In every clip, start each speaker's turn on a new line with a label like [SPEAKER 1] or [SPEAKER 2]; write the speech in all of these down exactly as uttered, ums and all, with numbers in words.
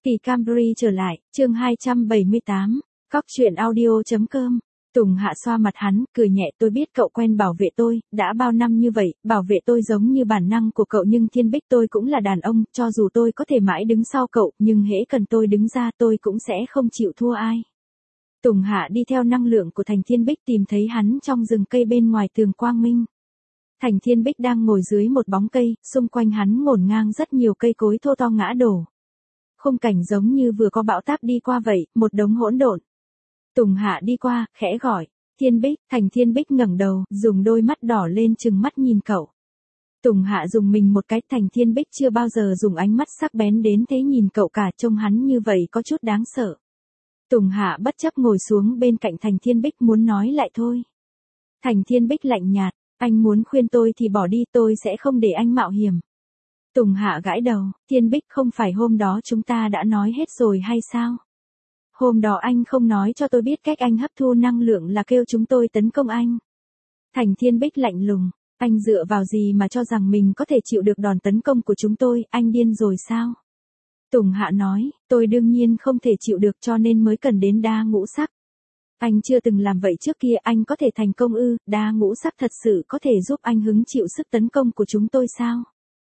[SPEAKER 1] Kỳ Camry trở lại, chương hai trăm bảy mươi tám, cóc truyện audio.com. Tùng Hạ xoa mặt hắn, cười nhẹ, tôi biết cậu quen bảo vệ tôi, đã bao năm như vậy, bảo vệ tôi giống như bản năng của cậu, nhưng Thiên Bích tôi cũng là đàn ông, cho dù tôi có thể mãi đứng sau cậu, nhưng hễ cần tôi đứng ra tôi cũng sẽ không chịu thua ai. Tùng Hạ đi theo năng lượng của Thành Thiên Bích tìm thấy hắn trong rừng cây bên ngoài tường quang minh. Thành Thiên Bích đang ngồi dưới một bóng cây, xung quanh hắn ngổn ngang rất nhiều cây cối thô to ngã đổ. Khung cảnh giống như vừa có bão táp đi qua vậy, một đống hỗn độn. Tùng Hạ đi qua, khẽ gọi, Thiên Bích. Thành Thiên Bích ngẩng đầu, dùng đôi mắt đỏ lên trừng mắt nhìn cậu. Tùng Hạ dùng mình một cái, Thành Thiên Bích chưa bao giờ dùng ánh mắt sắc bén đến thế nhìn cậu cả, trông hắn như vậy có chút đáng sợ. Tùng Hạ bất chấp ngồi xuống bên cạnh Thành Thiên Bích, muốn nói lại thôi. Thành Thiên Bích lạnh nhạt, anh muốn khuyên tôi thì bỏ đi, tôi sẽ không để anh mạo hiểm. Tùng Hạ gãi đầu, Thiên Bích, không phải hôm đó chúng ta đã nói hết rồi hay sao? Hôm đó anh không nói cho tôi biết cách anh hấp thu năng lượng là kêu chúng tôi tấn công anh. Thành Thiên Bích lạnh lùng, anh dựa vào gì mà cho rằng mình có thể chịu được đòn tấn công của chúng tôi, anh điên rồi sao? Tùng Hạ nói, tôi đương nhiên không thể chịu được, cho nên mới cần đến đa ngũ sắc. Anh chưa từng làm vậy trước kia, anh có thể thành công ư? Đa ngũ sắc thật sự có thể giúp anh hứng chịu sức tấn công của chúng tôi sao?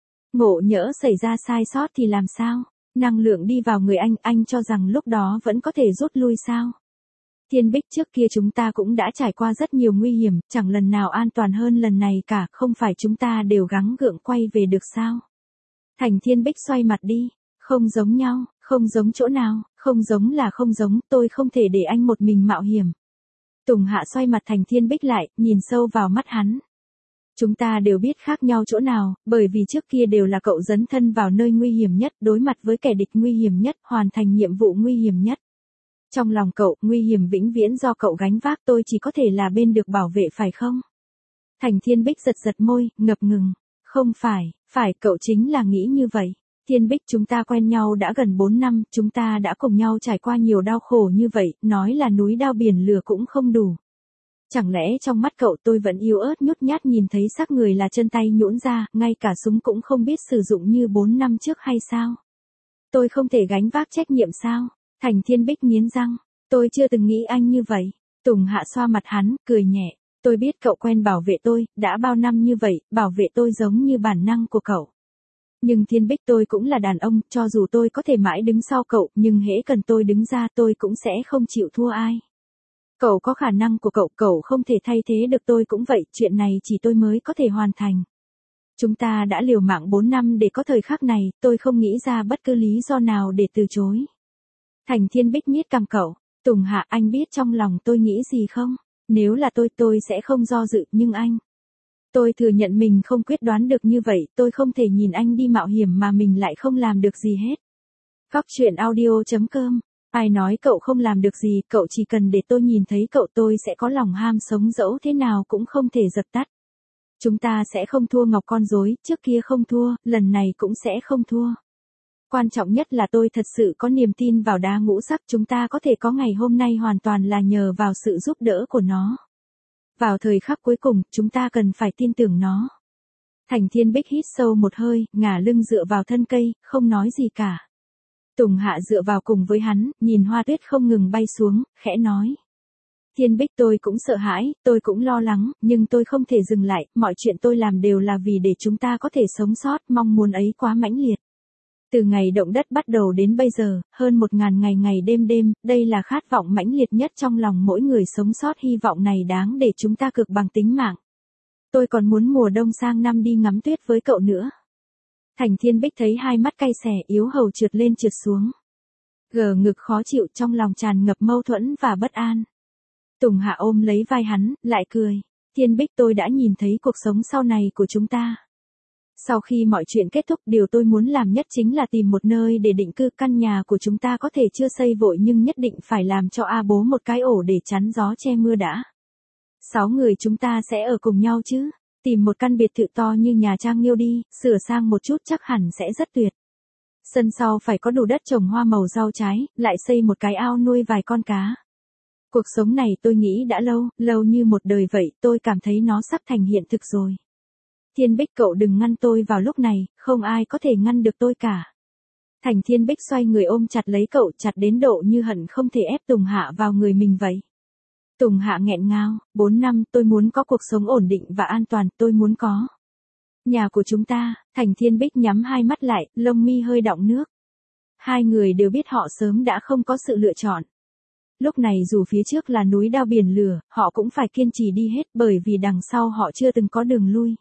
[SPEAKER 1] Ngộ nhỡ xảy ra sai sót thì làm sao? Năng lượng đi vào người anh, anh cho rằng lúc đó vẫn có thể rút lui sao? Thiên Bích, trước kia chúng ta cũng đã trải qua rất nhiều nguy hiểm, chẳng lần nào an toàn hơn lần này cả, không phải chúng ta đều gắng gượng quay về được sao? Thành Thiên Bích xoay mặt đi, không giống nhau, không giống chỗ nào, không giống là không giống, tôi không thể để anh một mình mạo hiểm. Tùng Hạ xoay mặt Thành Thiên Bích lại, nhìn sâu vào mắt hắn. Chúng ta đều biết khác nhau chỗ nào, bởi vì trước kia đều là cậu dấn thân vào nơi nguy hiểm nhất, đối mặt với kẻ địch nguy hiểm nhất, hoàn thành nhiệm vụ nguy hiểm nhất. Trong lòng cậu, nguy hiểm vĩnh viễn do cậu gánh vác, tôi chỉ có thể là bên được bảo vệ phải không? Thành Thiên Bích giật giật môi, ngập ngừng. Không phải, phải, cậu chính là nghĩ như vậy. Thiên Bích, chúng ta quen nhau đã gần bốn năm, chúng ta đã cùng nhau trải qua nhiều đau khổ như vậy, nói là núi đao biển lửa cũng không đủ. Chẳng lẽ trong mắt cậu tôi vẫn yếu ớt nhút nhát, nhìn thấy xác người là chân tay nhũn ra, ngay cả súng cũng không biết sử dụng như bốn năm trước hay sao? Tôi không thể gánh vác trách nhiệm sao? Thành Thiên Bích nghiến răng, tôi chưa từng nghĩ anh như vậy. Tùng Hạ xoa mặt hắn, cười nhẹ, tôi biết cậu quen bảo vệ tôi, đã bao năm như vậy, bảo vệ tôi giống như bản năng của cậu. Nhưng Thiên Bích, tôi cũng là đàn ông, cho dù tôi có thể mãi đứng sau cậu, nhưng hễ cần tôi đứng ra tôi cũng sẽ không chịu thua ai. Cậu có khả năng của cậu, cậu không thể thay thế được, tôi cũng vậy, chuyện này chỉ tôi mới có thể hoàn thành. Chúng ta đã liều mạng bốn năm để có thời khắc này, tôi không nghĩ ra bất cứ lý do nào để từ chối. Thành Thiên Bích nhếch cằm cậu, Tùng Hạ, anh biết trong lòng tôi nghĩ gì không? Nếu là tôi, tôi sẽ không do dự, nhưng anh... Tôi thừa nhận mình không quyết đoán được như vậy, tôi không thể nhìn anh đi mạo hiểm mà mình lại không làm được gì hết. Cóc truyện audio.com. Ai nói cậu không làm được gì, cậu chỉ cần để tôi nhìn thấy cậu, tôi sẽ có lòng ham sống, dẫu thế nào cũng không thể dập tắt. Chúng ta sẽ không thua Ngọc con rối, trước kia không thua, lần này cũng sẽ không thua. Quan trọng nhất là tôi thật sự có niềm tin vào đá ngũ sắc, chúng ta có thể có ngày hôm nay hoàn toàn là nhờ vào sự giúp đỡ của nó. Vào thời khắc cuối cùng, chúng ta cần phải tin tưởng nó. Thành Thiên Bích hít sâu một hơi, ngả lưng dựa vào thân cây, không nói gì cả. Tùng Hạ dựa vào cùng với hắn, nhìn hoa tuyết không ngừng bay xuống, khẽ nói. Thiên Bích, tôi cũng sợ hãi, tôi cũng lo lắng, nhưng tôi không thể dừng lại, mọi chuyện tôi làm đều là vì để chúng ta có thể sống sót, mong muốn ấy quá mãnh liệt. Từ ngày động đất bắt đầu đến bây giờ, hơn một ngàn ngày ngày đêm đêm, đây là khát vọng mãnh liệt nhất trong lòng mỗi người sống sót, hy vọng này đáng để chúng ta cược bằng tính mạng. Tôi còn muốn mùa đông sang năm đi ngắm tuyết với cậu nữa. Thành Thiên Bích thấy hai mắt cay xè, yếu hầu trượt lên trượt xuống. Gờ ngực khó chịu, trong lòng tràn ngập mâu thuẫn và bất an. Tùng Hạ ôm lấy vai hắn, lại cười. Thiên Bích, tôi đã nhìn thấy cuộc sống sau này của chúng ta. Sau khi mọi chuyện kết thúc, điều tôi muốn làm nhất chính là tìm một nơi để định cư. Căn nhà của chúng ta có thể chưa xây vội nhưng nhất định phải làm cho A bố một cái ổ để chắn gió che mưa đã. Sáu người chúng ta sẽ ở cùng nhau chứ. Tìm một căn biệt thự to như nhà Trang Nghiêu đi, sửa sang một chút chắc hẳn sẽ rất tuyệt. Sân sau phải có đủ đất trồng hoa màu rau trái, lại xây một cái ao nuôi vài con cá. Cuộc sống này tôi nghĩ đã lâu, lâu như một đời vậy, tôi cảm thấy nó sắp thành hiện thực rồi. Thiên Bích, cậu đừng ngăn tôi vào lúc này, không ai có thể ngăn được tôi cả. Thành Thiên Bích xoay người ôm chặt lấy cậu, chặt đến độ như hận không thể ép Tùng Hạ vào người mình vậy. Tùng Hạ nghẹn ngào, bốn năm, tôi muốn có cuộc sống ổn định và an toàn, tôi muốn có nhà của chúng ta. Thành Thiên Bích nhắm hai mắt lại, lông mi hơi đọng nước. Hai người đều biết họ sớm đã không có sự lựa chọn. Lúc này dù phía trước là núi đao biển lửa, họ cũng phải kiên trì đi hết bởi vì đằng sau họ chưa từng có đường lui.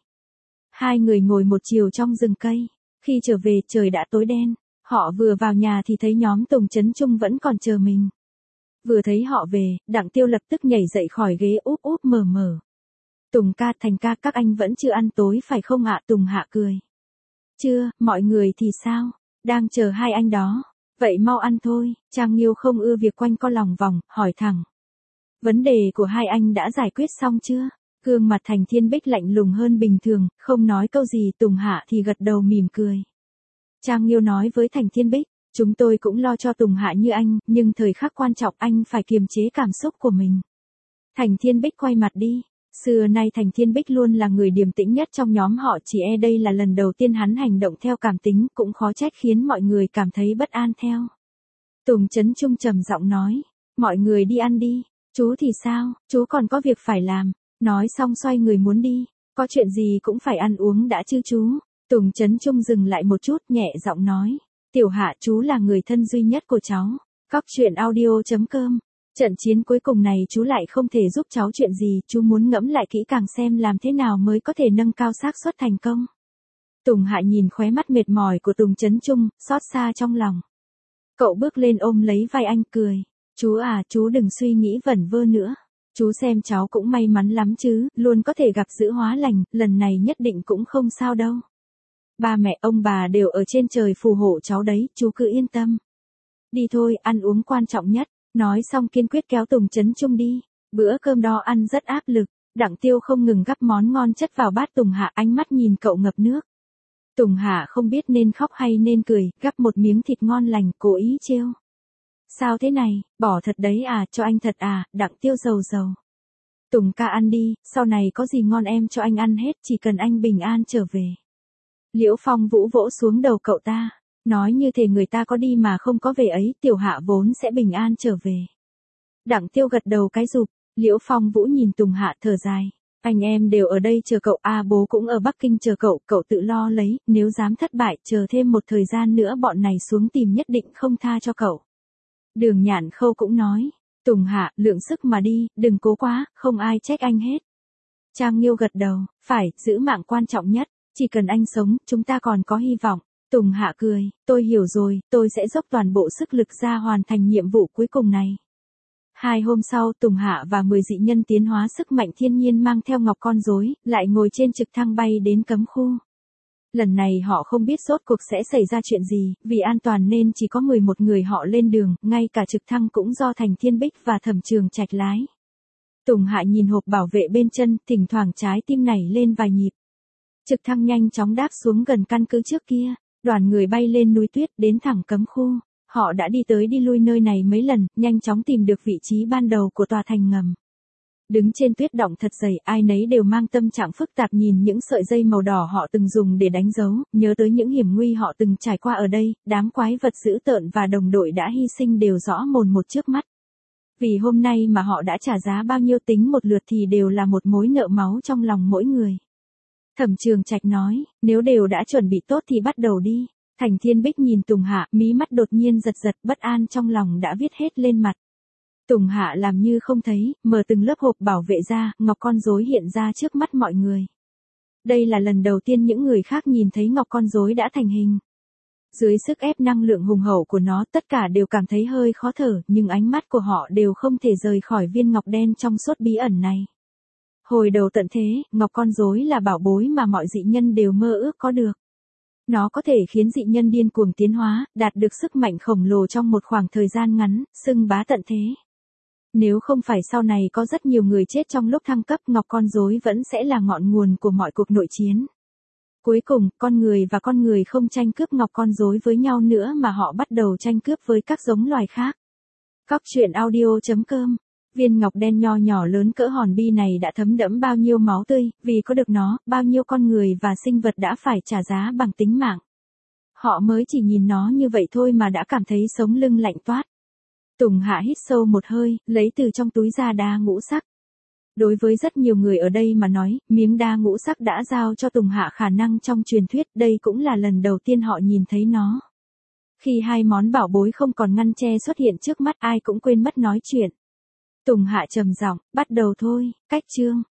[SPEAKER 1] Hai người ngồi một chiều trong rừng cây. Khi trở về trời đã tối đen. Họ vừa vào nhà thì thấy nhóm Tùng Chấn Trung vẫn còn chờ mình. Vừa thấy họ về, Đặng Tiêu lập tức nhảy dậy khỏi ghế úp úp mở mở. Tùng ca, Thành ca, các anh vẫn chưa ăn tối phải không ạ? Tùng Hạ cười. Chưa, mọi người thì sao? Đang chờ hai anh đó. Vậy mau ăn thôi. Trang Nghiêu không ưa việc quanh co lòng vòng, hỏi thẳng. Vấn đề của hai anh đã giải quyết xong chưa? Gương mặt Thành Thiên Bích lạnh lùng hơn bình thường, không nói câu gì. Tùng Hạ thì gật đầu mỉm cười. Trang Nghiêu nói với Thành Thiên Bích, chúng tôi cũng lo cho Tùng Hạ như anh, nhưng thời khắc quan trọng anh phải kiềm chế cảm xúc của mình. Thành Thiên Bích quay mặt đi. Xưa nay Thành Thiên Bích luôn là người điềm tĩnh nhất trong nhóm họ, chỉ e đây là lần đầu tiên hắn hành động theo cảm tính, cũng khó trách khiến mọi người cảm thấy bất an theo. Tùng Chấn Trung trầm giọng nói, mọi người đi ăn đi, chú thì sao, chú còn có việc phải làm. Nói xong xoay người muốn đi, có chuyện gì cũng phải ăn uống đã chứ chú. Tùng Chấn Trung dừng lại một chút, nhẹ giọng nói, Tiểu Hạ, chú là người thân duy nhất của cháu. Cóc truyện audio chấm com. Trận chiến cuối cùng này chú lại không thể giúp cháu chuyện gì, chú muốn ngẫm lại kỹ càng xem làm thế nào mới có thể nâng cao xác suất thành công. Tùng Hạ nhìn khóe mắt mệt mỏi của Tùng Chấn Trung, xót xa trong lòng. Cậu bước lên ôm lấy vai anh cười, chú à, chú đừng suy nghĩ vẩn vơ nữa. Chú xem cháu cũng may mắn lắm chứ, luôn có thể gặp giữ hóa lành, lần này nhất định cũng không sao đâu. Ba mẹ ông bà đều ở trên trời phù hộ cháu đấy, chú cứ yên tâm. Đi thôi, ăn uống quan trọng nhất. Nói xong kiên quyết kéo Tùng Chấn Trung đi. Bữa cơm đó ăn rất áp lực. Đặng Tiêu không ngừng gắp món ngon chất vào bát Tùng Hạ, ánh mắt nhìn cậu ngập nước. Tùng Hạ không biết nên khóc hay nên cười, gắp một miếng thịt ngon lành, cố ý trêu. Sao thế này, bỏ thật đấy à, cho anh thật à? Đặng Tiêu rầu rầu. Tùng ca ăn đi, sau này có gì ngon em cho anh ăn hết, chỉ cần anh bình an trở về. Liễu Phong Vũ vỗ xuống đầu cậu ta, nói như thể người ta có đi mà không có về ấy, Tiểu Hạ vốn sẽ bình an trở về. Đặng Tiêu gật đầu cái rụp, Liễu Phong Vũ nhìn Tùng Hạ thở dài, anh em đều ở đây chờ cậu, a bố cũng ở Bắc Kinh chờ cậu, cậu tự lo lấy, nếu dám thất bại, chờ thêm một thời gian nữa bọn này xuống tìm nhất định không tha cho cậu. Đường Nhạn Khâu cũng nói, Tùng Hạ, lượng sức mà đi, đừng cố quá, không ai trách anh hết. Trang Nghiêu gật đầu, phải, giữ mạng quan trọng nhất. Chỉ cần anh sống, chúng ta còn có hy vọng. Tùng Hạ cười, tôi hiểu rồi, tôi sẽ dốc toàn bộ sức lực ra hoàn thành nhiệm vụ cuối cùng này. Hai hôm sau, Tùng Hạ và mười dị nhân tiến hóa sức mạnh thiên nhiên mang theo ngọc con rối, lại ngồi trên trực thăng bay đến cấm khu. Lần này họ không biết rốt cuộc sẽ xảy ra chuyện gì, vì an toàn nên chỉ có mười một người họ lên đường, ngay cả trực thăng cũng do Thành Thiên Bích và Thẩm Trường Trạch lái. Tùng Hạ nhìn hộp bảo vệ bên chân, thỉnh thoảng trái tim nảy lên vài nhịp. Trực thăng nhanh chóng đáp xuống gần căn cứ trước kia, đoàn người bay lên núi tuyết đến thẳng cấm khu. Họ đã đi tới đi lui nơi này mấy lần, nhanh chóng tìm được vị trí ban đầu của tòa thành ngầm. Đứng trên tuyết động thật dày, ai nấy đều mang tâm trạng phức tạp nhìn những sợi dây màu đỏ họ từng dùng để đánh dấu, nhớ tới những hiểm nguy họ từng trải qua ở đây, đám quái vật dữ tợn và đồng đội đã hy sinh đều rõ mồn một trước mắt. Vì hôm nay mà họ đã trả giá bao nhiêu tính một lượt thì đều là một mối nợ máu trong lòng mỗi người. Thẩm Trường Trạch nói, nếu đều đã chuẩn bị tốt thì bắt đầu đi. Thành Thiên Bích nhìn Tùng Hạ, mí mắt đột nhiên giật giật, bất an trong lòng đã viết hết lên mặt. Tùng Hạ làm như không thấy, mở từng lớp hộp bảo vệ ra, ngọc con rối hiện ra trước mắt mọi người. Đây là lần đầu tiên những người khác nhìn thấy ngọc con rối đã thành hình. Dưới sức ép năng lượng hùng hậu của nó, tất cả đều cảm thấy hơi khó thở, nhưng ánh mắt của họ đều không thể rời khỏi viên ngọc đen trong suốt bí ẩn này. Hồi đầu tận thế, ngọc con rối là bảo bối mà mọi dị nhân đều mơ ước có được. Nó có thể khiến dị nhân điên cuồng tiến hóa, đạt được sức mạnh khổng lồ trong một khoảng thời gian ngắn, xưng bá tận thế. Nếu không phải sau này có rất nhiều người chết trong lúc thăng cấp, ngọc con rối vẫn sẽ là ngọn nguồn của mọi cuộc nội chiến. Cuối cùng, con người và con người không tranh cướp ngọc con rối với nhau nữa mà họ bắt đầu tranh cướp với các giống loài khác. Cóc truyện audio chấm com. Viên ngọc đen nho nhỏ lớn cỡ hòn bi này đã thấm đẫm bao nhiêu máu tươi, vì có được nó, bao nhiêu con người và sinh vật đã phải trả giá bằng tính mạng. Họ mới chỉ nhìn nó như vậy thôi mà đã cảm thấy sống lưng lạnh toát. Tùng Hạ hít sâu một hơi, lấy từ trong túi ra đa ngũ sắc. Đối với rất nhiều người ở đây mà nói, miếng đa ngũ sắc đã giao cho Tùng Hạ khả năng trong truyền thuyết, đây cũng là lần đầu tiên họ nhìn thấy nó. Khi hai món bảo bối không còn ngăn che xuất hiện trước mắt ai cũng quên mất nói chuyện. Tùng Hạ trầm giọng, bắt đầu thôi, cách chương.